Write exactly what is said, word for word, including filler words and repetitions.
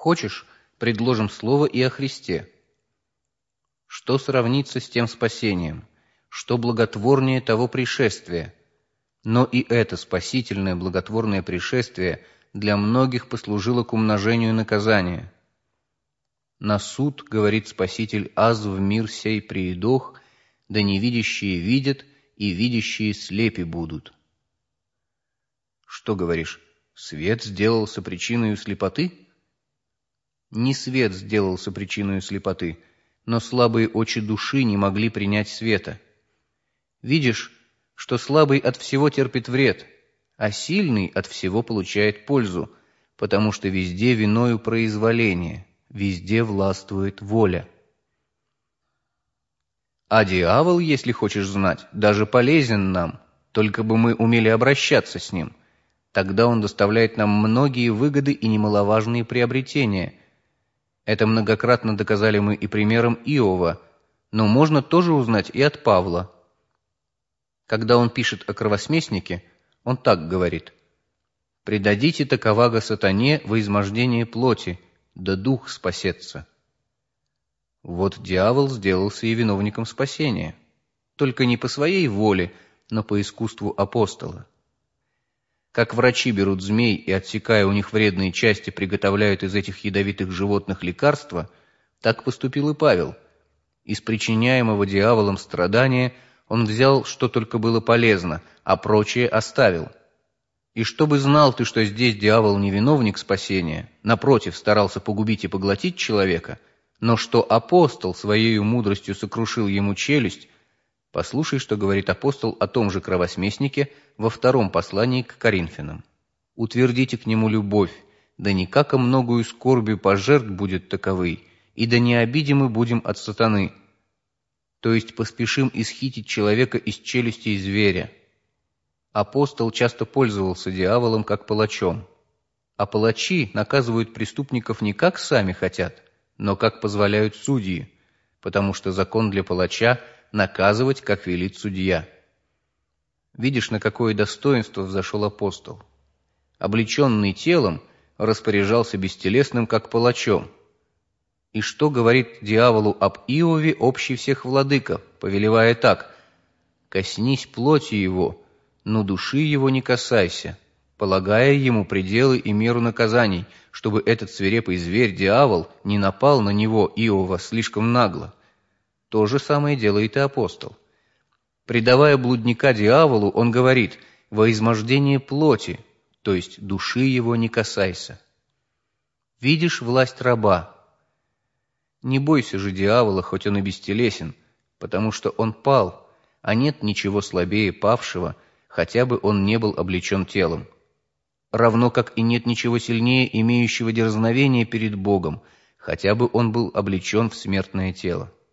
Хочешь, предложим слово и о Христе. Что сравнится с тем спасением? Что благотворнее того пришествия? Но и это спасительное благотворное пришествие для многих послужило к умножению наказания. На суд, говорит Спаситель, аз в мир сей приидох, да невидящие видят, и видящие слепи будут. Что говоришь, свет сделался причиной слепоты? Не свет сделался причиной слепоты, но слабые очи души не могли принять света. Видишь, что слабый от всего терпит вред, а сильный от всего получает пользу, потому что везде виною произволение, везде властвует воля. А дьявол, если хочешь знать, даже полезен нам, только бы мы умели обращаться с ним. Тогда он доставляет нам многие выгоды и немаловажные приобретения. Это многократно доказали мы и примером Иова, но можно тоже узнать и от Павла. Когда он пишет о кровосмеснике, он так говорит: «Предадите таковаго сатане во измождение плоти, да дух спасется». Вот дьявол сделался и виновником спасения, только не по своей воле, но по искусству апостола. Как врачи берут змей и, отсекая у них вредные части, приготовляют из этих ядовитых животных лекарства, так поступил и Павел. Из причиняемого дьяволом страдания он взял, что только было полезно, а прочее оставил. И чтобы знал ты, что здесь дьявол не виновник спасения, напротив, старался погубить и поглотить человека, но что апостол своей мудростью сокрушил ему челюсть, послушай, что говорит апостол о том же кровосмеснике во втором послании к Коринфянам. «Утвердите к нему любовь, да никако многою скорбью пожертв будет таковый, и да не обидимы будем от сатаны». То есть поспешим исхитить человека из челюсти зверя. Апостол часто пользовался дьяволом как палачом, а палачи наказывают преступников не как сами хотят, но как позволяют судьи, потому что закон для палача – наказывать, как велит судья. Видишь, на какое достоинство взошел апостол. Облеченный телом, распоряжался бестелесным, как палачом. И что говорит дьяволу об Иове общий всех владыка, повелевая так: «Коснись плоти его, но души его не касайся», полагая ему пределы и меру наказаний, чтобы этот свирепый зверь, дьявол, не напал на него, Иова, слишком нагло. То же самое делает и апостол. Предавая блудника дьяволу, он говорит: «Во измождение плоти», то есть души его не касайся. Видишь власть раба. Не бойся же дьявола, хоть он и бестелесен, потому что он пал, а нет ничего слабее павшего, хотя бы он не был облечен телом. Равно как и нет ничего сильнее имеющего дерзновение перед Богом, хотя бы он был облечен в смертное тело.